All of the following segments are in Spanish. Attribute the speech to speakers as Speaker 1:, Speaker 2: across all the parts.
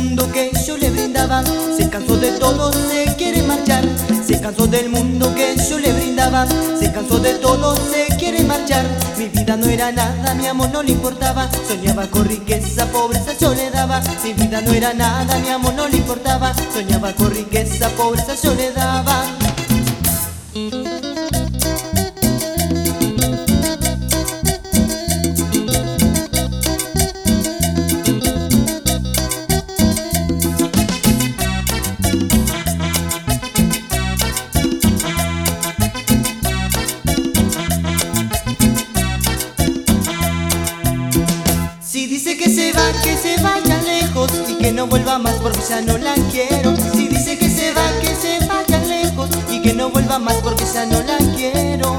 Speaker 1: mundo que yo le brindaba, se cansó de todo, se quiere marchar. Se cansó del mundo que yo le brindaba, se cansó de todo, se quiere marchar. Mi vida no era nada, mi amor no le importaba, soñaba con riqueza, pobreza yo le daba. Mi vida no era nada, mi amor no le importaba, soñaba con riqueza, pobreza yo le daba. Si dice que se vaya lejos y que no vuelva más porque ya no la quiero. Si dice que se vaya lejos y que no vuelva más porque ya no la quiero.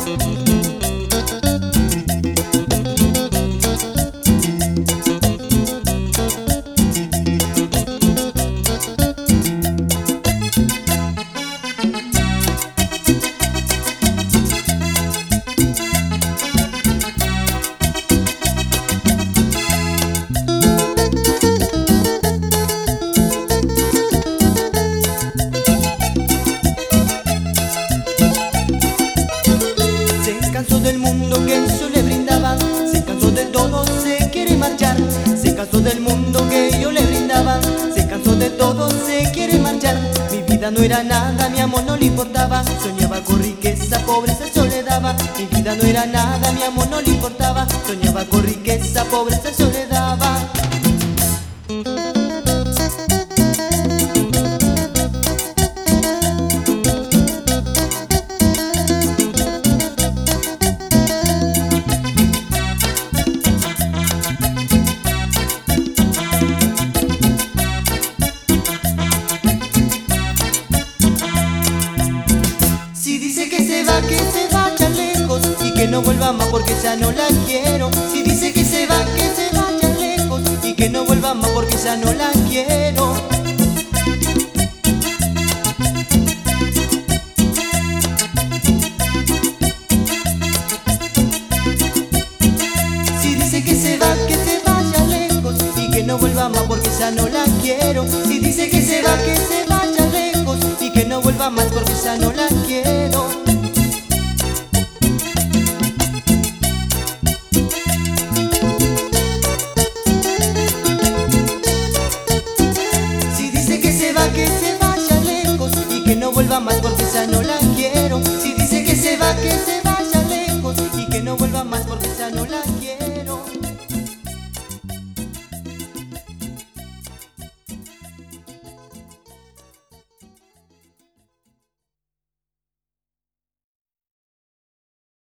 Speaker 1: Se cansó del mundo que yo le brindaba, se cansó de todo, se quiere marchar. Se cansó del mundo que yo le brindaba, se cansó de todo, se quiere marchar. Mi vida no era nada, mi amor no le importaba, soñaba con riqueza, pobreza yo le daba. Mi vida no era nada, mi amor no le importaba, soñaba con riqueza, pobreza yo le daba. Si dice que se vaya lejos y que no vuelva más porque ya no la quiero. Si dice que se vaya lejos y que no vuelva más porque ya no la quiero. Si dice que se vaya lejos y que no vuelva más porque ya no la quiero. Si dice que se vaya lejos y que no vuelva más porque ya no la quiero. Si dice que se vaya lejos y que no vuelva más porque ya no la quiero. Si dice que se vaya lejos y que no vuelva más porque ya no la quiero.